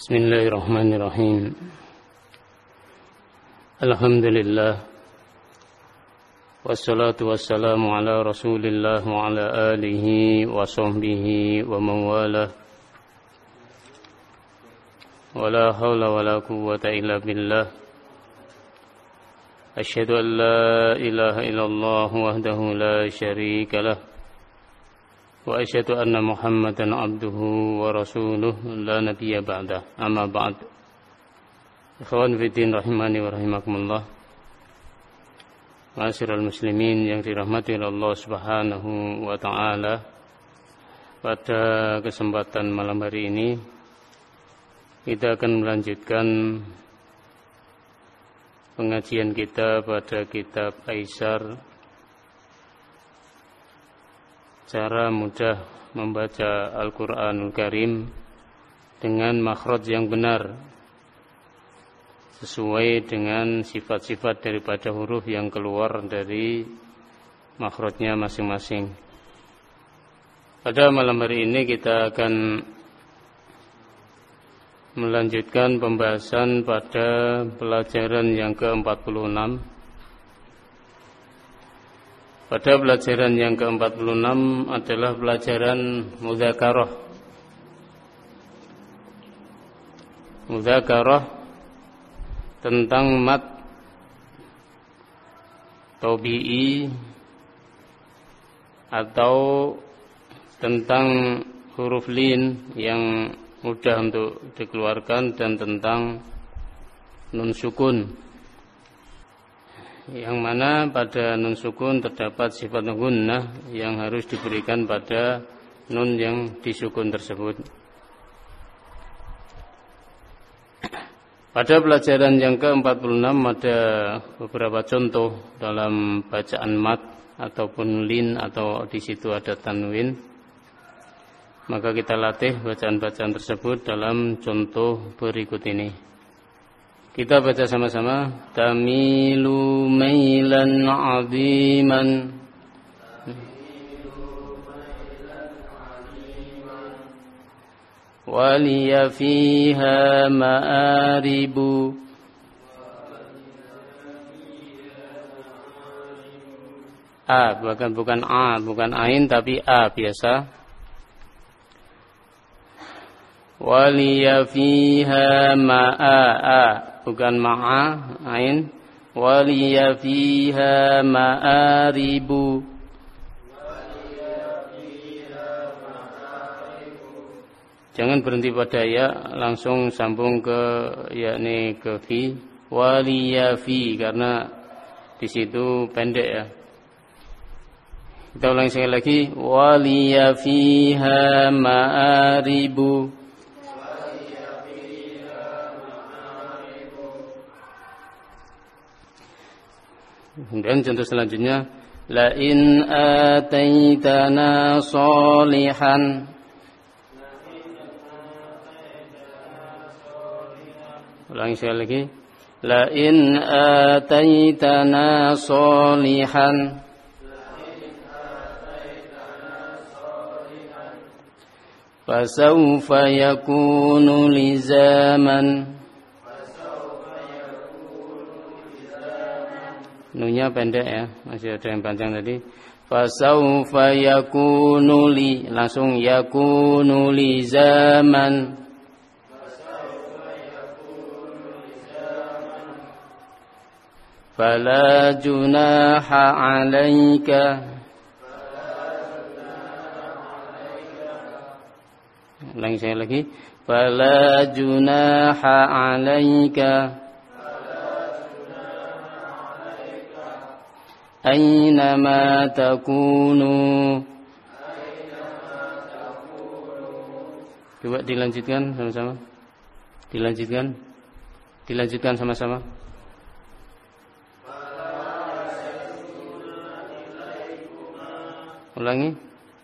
Bismillahirrahmanirrahim. Alhamdulillah. Wassalatu wassalamu ala Rasulillah wa ala alihi wa sahbihi wa mawalah. Wala hawla wala quwwata illa billah. Asyhadu an la ilaha illallah wahdahu la syarika lah. Wa asyhadu anna Muhammadan abduhu wa rasuluh la nabiyya ba'dah. Amma ba'd. Ikhwan fiddin rahimani wa rahimakumullah. Ma'asyiral muslimin yang dirahmati oleh Allah Subhanahu wa taala. Pada kesempatan malam hari ini kita akan melanjutkan pengajian kita pada kitab Aisar, cara mudah membaca Al-Quranul Karim dengan makhraj yang benar, sesuai dengan sifat-sifat daripada huruf yang keluar dari makhrajnya masing-masing. Pada malam hari ini kita akan melanjutkan pembahasan pada pelajaran yang ke-46. Pada pelajaran yang ke-46 adalah pelajaran mudzakarah. Mudzakarah tentang mat tabi'i atau tentang huruf lin yang mudah untuk dikeluarkan dan tentang nun sukun, yang mana pada nun sukun terdapat sifat gunnah yang harus diberikan pada nun yang disukun tersebut. Pada pelajaran yang ke-46 ada beberapa contoh dalam bacaan mat ataupun lin atau di situ ada tanwin. Maka kita latih bacaan-bacaan tersebut dalam contoh berikut ini. Kita baca sama-sama. Tamilu mailan 'aziman. Waliya fiha ma'aribu. A, bukan A, bukan ain tapi A biasa. Waliya fiha ma'a, bukan ma'a, ain. Waliya fiha ma'aribu. Jangan berhenti pada ya, langsung sambung ke yakni ke fi. Waliya fi, karena di situ pendek ya. Kita ulang sekali lagi. Waliya fiha ma'aribu. Kemudian contoh selanjutnya, la in ataitana sholihan. Ulangi sekali lagi. La in ataitana sholihan. Fasawfa yakunu lizaman. Nunya pendek ya, masih ada yang panjang tadi. Fasawfa yakunu li, langsung yakunu li zaman. Fala junaha 'alaika. Ulangi saya lagi. Fala junaha 'alaika. Aynama takunu. Coba dilanjutkan sama-sama. Dilanjutkan sama-sama. Ulangi.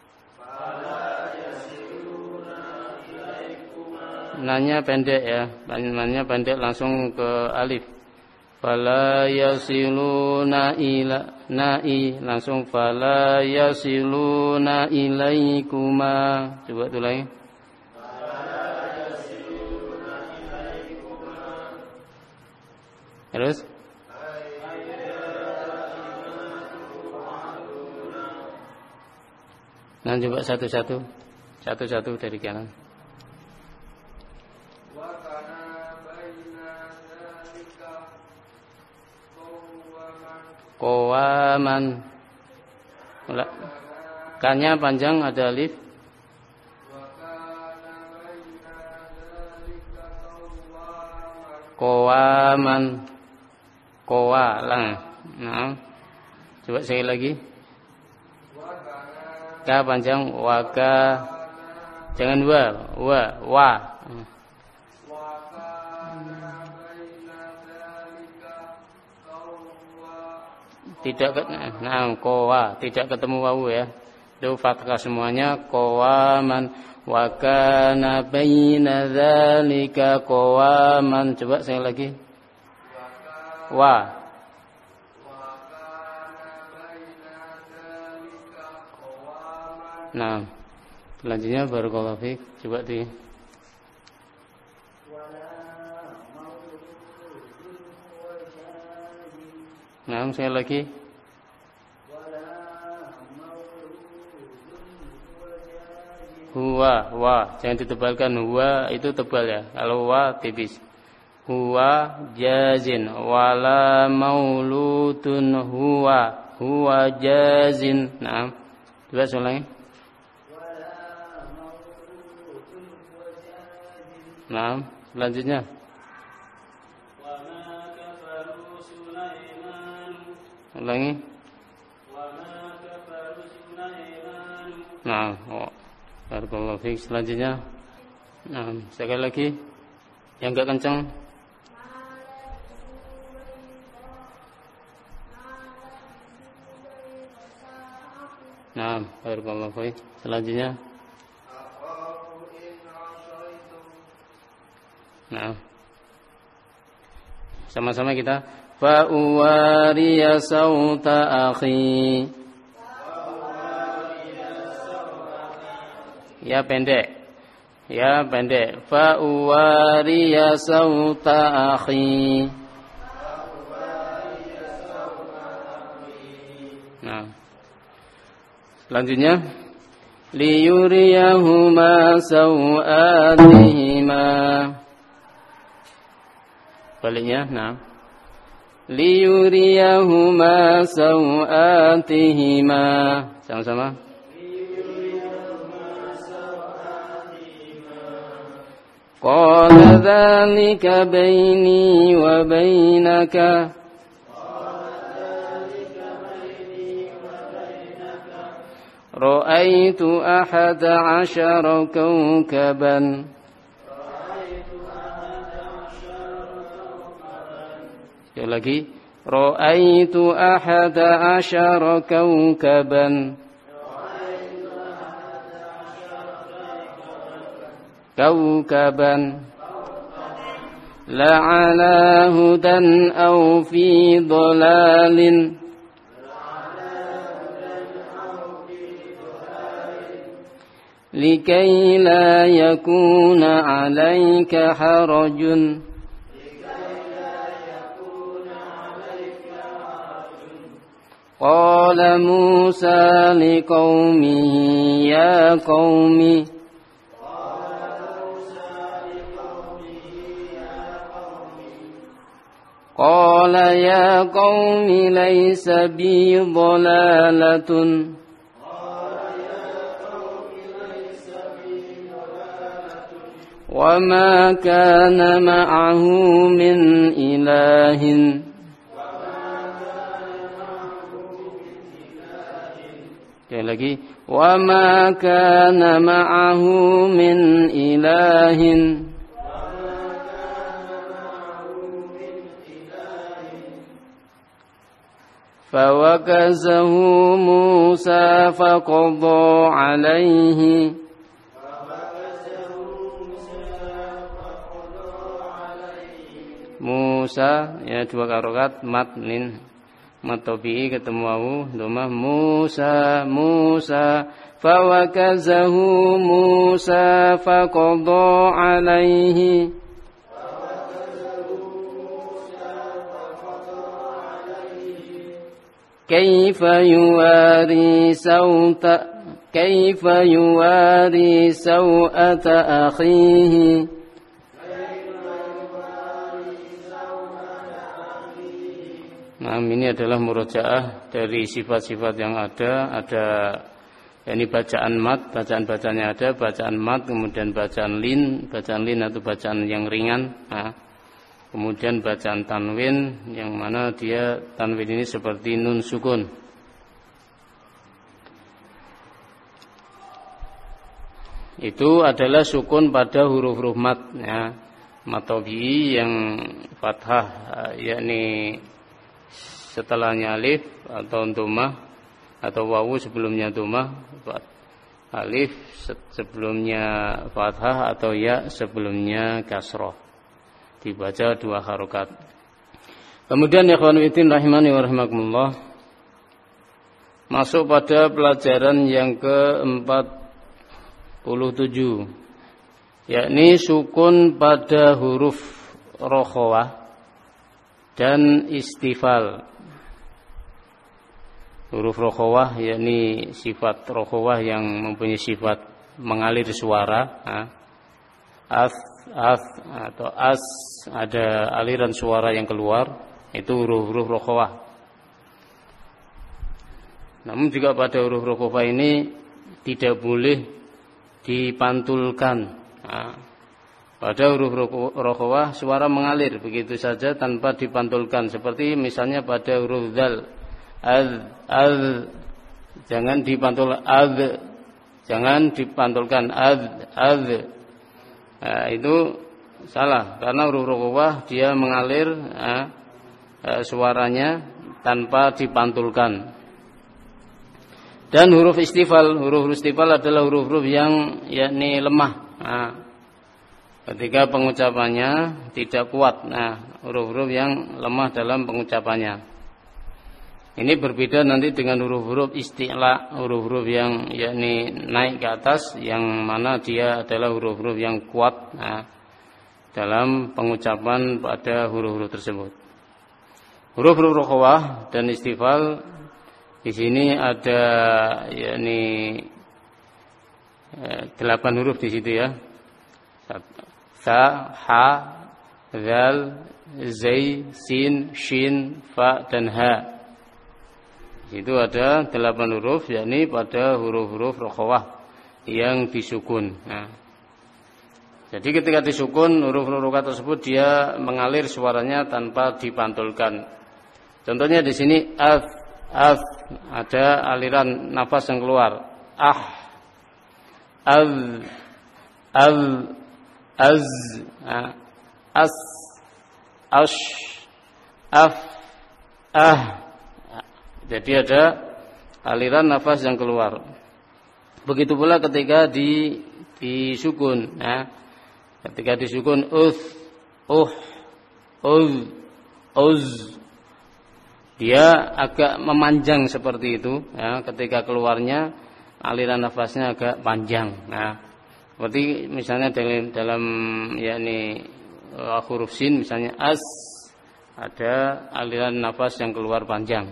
Nanya pendek ya. Nanya pendek langsung ke alif. Fala yasiluna ila na'i, langsung fala yasiluna ilaikuma. Coba tulangi. Terus nah coba satu-satu dari kanan. Qawaman. Kannya panjang ada alif. Qawaman. Qawalang. Nah. Coba sekali lagi. Ka panjang waka. Jangan wa. Tidak tidak ketemu wawu ya. Itu fathah semuanya. Qawaman wa kana baina dzalika qawaman. Coba sekali lagi. Wa. Nah, selanjutnya barakallahu fiik. Coba di nah, sekali lagi. Huwa, jangan ditebalkan. Huwa itu tebal ya. Kalau wa tipis. Huwa jazin wala mauludun huwa jazin. Nah, coba ulangi. Nah, selanjutnya. Ulangi. Nah, barakallahu fiik. Selanjutnya. Nah, sekali lagi. Yang enggak kencang. Nah, barakallahu fiik. Selanjutnya. Nah, sama-sama kita. Fa uwariya sauta akhi. Ya pendek. Fa uwariya sauta akhi. Nah, selanjutnya. Liyuriyahuma sawatihima. Baliknya, nah. Liyuriyahuma sawatihima. Sama-sama. Qala dzalika baini wa bainaka. Ra'aitu ahada 'asyara kawkaban. Sekali lagi. Ra'aitu ahada 'asyara kawkaban. Kawkaban. La'ala hudan aw fi dhalalin. Likai la yakuna 'alaika harajun. Qala Musa liqaumihi ya qaumi. Qala ya qaumi laysa bi dhalalatun. Wa ma kana ma'ahu min ilahin. Sekali lagi. Wa ma kana ma'ahu min ilahin. Fawakazahu Musa faqadha alaihi. Musa ya dua harokat matnin. Matobi ketemu wawu domah Musa fawakazahu Musa faqadha alaihi. kaifa yuwari sawata akhihi. Nah, ini adalah murojaah dari sifat-sifat yang ada yakni bacaan mat, bacaan-bacanya ada, bacaan mat, kemudian bacaan lin atau bacaan yang ringan. Nah, kemudian bacaan tanwin yang mana dia tanwin ini seperti nun sukun. Itu adalah sukun pada huruf-huruf mat, ya. Mat tabi'i yang fathah, yakni setelahnya alif atau dhammah atau wawu sebelumnya dhammah, alif sebelumnya fathah atau ya sebelumnya kasrah. Dibaca 2 harokat. Kemudian ya ikhwan fillah rahimani wa rahimakumullah, masuk pada pelajaran yang ke-47, yakni sukun pada huruf rokhawah dan istifal. Huruf rokhawah yakni sifat rokhawah yang mempunyai sifat mengalir suara, as atau as, ada aliran suara yang keluar, itu huruf-huruf rokhawah. Namun juga pada huruf rokhawah ini tidak boleh dipantulkan. Pada huruf rokhawah suara mengalir begitu saja tanpa dipantulkan, seperti misalnya pada huruf dzal, jangan dipantul, jangan dipantulkan, itu salah, karena huruf rokhawah dia mengalir suaranya tanpa dipantulkan. Dan huruf istifal adalah huruf-huruf yang yakni lemah. Ketika pengucapannya tidak kuat, huruf-huruf yang lemah dalam pengucapannya. Ini berbeda nanti dengan huruf-huruf isti'la, huruf-huruf yang yakni naik ke atas, yang mana dia adalah huruf-huruf yang kuat dalam pengucapan pada huruf-huruf tersebut. Huruf-huruf rokhawah dan istifal di sini ada yakni 8 huruf di situ, ya. Sa, ha, zal, zai, sin, shin, fa dan ha. Itu ada 8 huruf, yakni pada huruf-huruf rokhawah yang disukun. Jadi ketika disukun, huruf-huruf rokhawah tersebut dia mengalir suaranya tanpa dipantulkan. Contohnya di sini af, ada aliran nafas yang keluar. Az, as, ash, af, Jadi ada aliran nafas yang keluar. Begitu pula ketika disukun. Ketika disukun uz, dia agak memanjang seperti itu. Ketika keluarnya aliran nafasnya agak panjang. Seperti misalnya dalam yakni huruf sin, misalnya as, ada aliran nafas yang keluar panjang.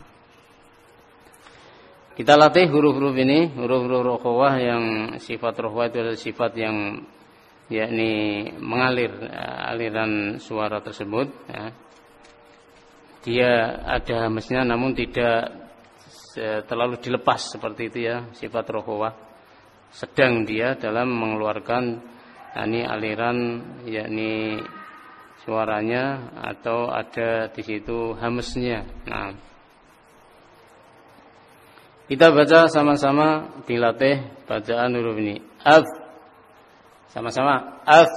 Kita latih huruf-huruf ini, huruf-huruf rokhawah yang sifat rokhawah itu adalah sifat yang yakni mengalir aliran suara tersebut. Dia ada hamzahnya namun tidak terlalu dilepas seperti itu, ya, sifat rokhawah. Sedang dia dalam mengeluarkan ini aliran yakni suaranya, atau ada di situ hamzahnya. Kita baca sama-sama, dilatih bacaan huruf ini. Af, sama-sama. Af,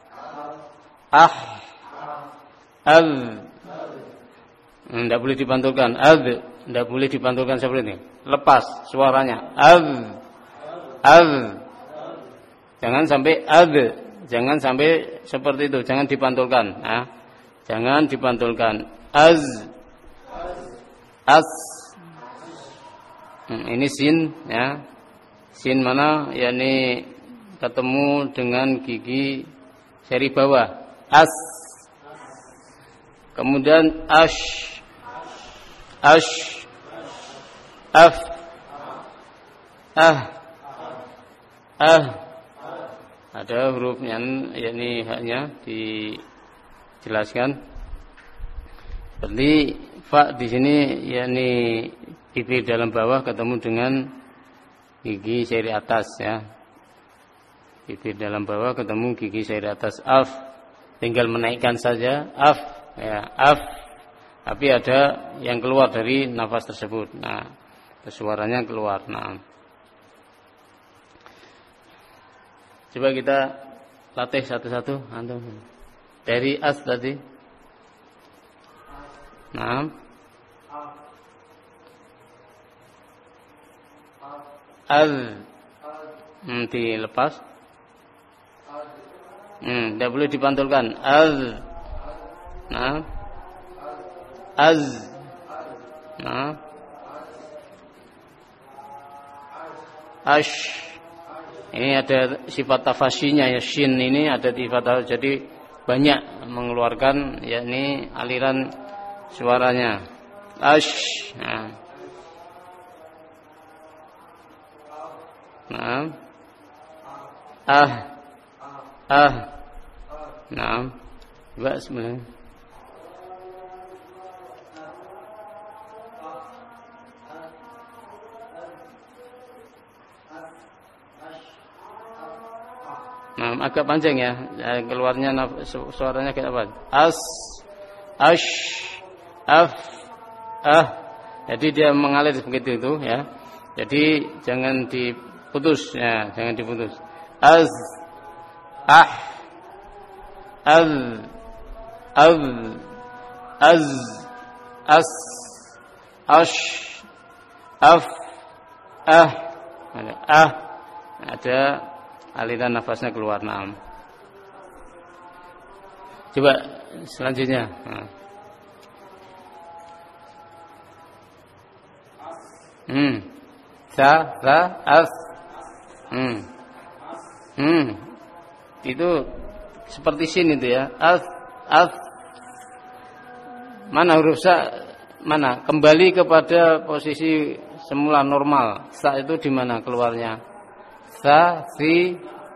al. Tidak boleh dipantulkan. Al, tidak boleh dipantulkan seperti ini. Lepas suaranya. Al. Jangan sampai al. Jangan sampai seperti itu. Jangan dipantulkan. Jangan dipantulkan. Az. Ini sin, ya. Sin mana? yakni ketemu dengan gigi seri bawah. As. Kemudian ash. af, ah. Ada hurufnya, yakni haknya dijelaskan. Seperti fa di sini, yakni bibir dalam bawah ketemu dengan gigi seri atas ya. Bibir dalam bawah ketemu gigi seri atas. Af, tinggal menaikkan saja. Af, ya af. Tapi ada yang keluar dari nafas tersebut. Nah, suaranya keluar. Nah, coba kita latih satu-satu. Antum dari as tadi. Nah, az, dilepas. Tidak boleh dipantulkan. Az, nah, az, nah, ash. Ini ada sifat tafasyinya ya, shin ini ada sifat, jadi banyak mengeluarkan yakni aliran suaranya. Ash. Nah. Nah. Nah. Coba sebenarnya. Nah, agak panjang ya, keluarnya suaranya kayak apa? As, ash, af, Jadi dia mengalir begitu itu ya. Jadi jangan diputus ya, jangan diputus. Az, ah, az, az, as, ash, af, ada aliran nafasnya keluar. Naam. Coba selanjutnya. Nah. As. Itu seperti sin itu ya. As. Mana huruf sa? Mana? Kembali kepada posisi semula normal. Sa itu di mana keluarnya? Sa, si,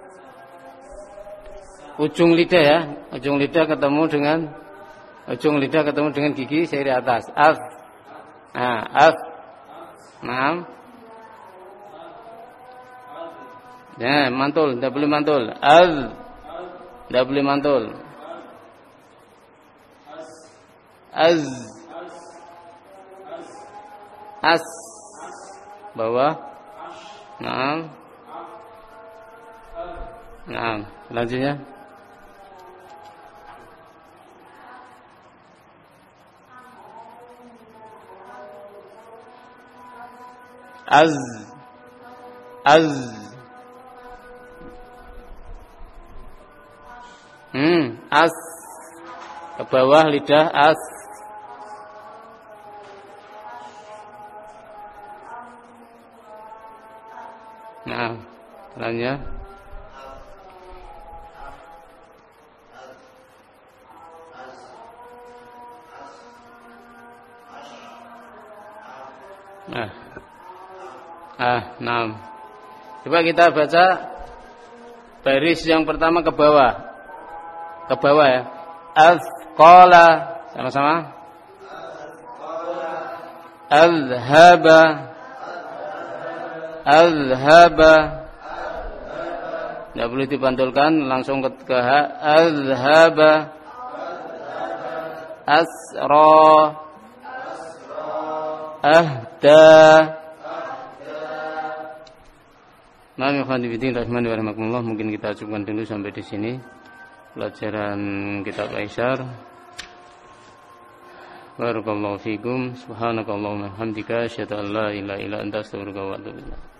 ujung lidah ya, ujung lidah ketemu dengan gigi seri atas. As, as, nah, ya mantul, tidak boleh mantul. Az, tidak boleh mantul. Az, as, bawah, nah. Nah, selanjutnya az, as, ke bawah lidah as. Nah, selanjutnya nah. Coba kita baca baris yang pertama ke bawah. Ke bawah ya. Azqala, sama-sama. Azhaba. Tidak boleh dipantulkan, langsung ke ha. Azhaba. Asra. Ahda. Mungkin kita cukupkan dulu sampai di sini pelajaran kitab Qaisar. Barakallahu fikum. Subhanakallahumma hamdika asyhadu an la ilaha illa anta astaghfiruka wa atubu ilaik.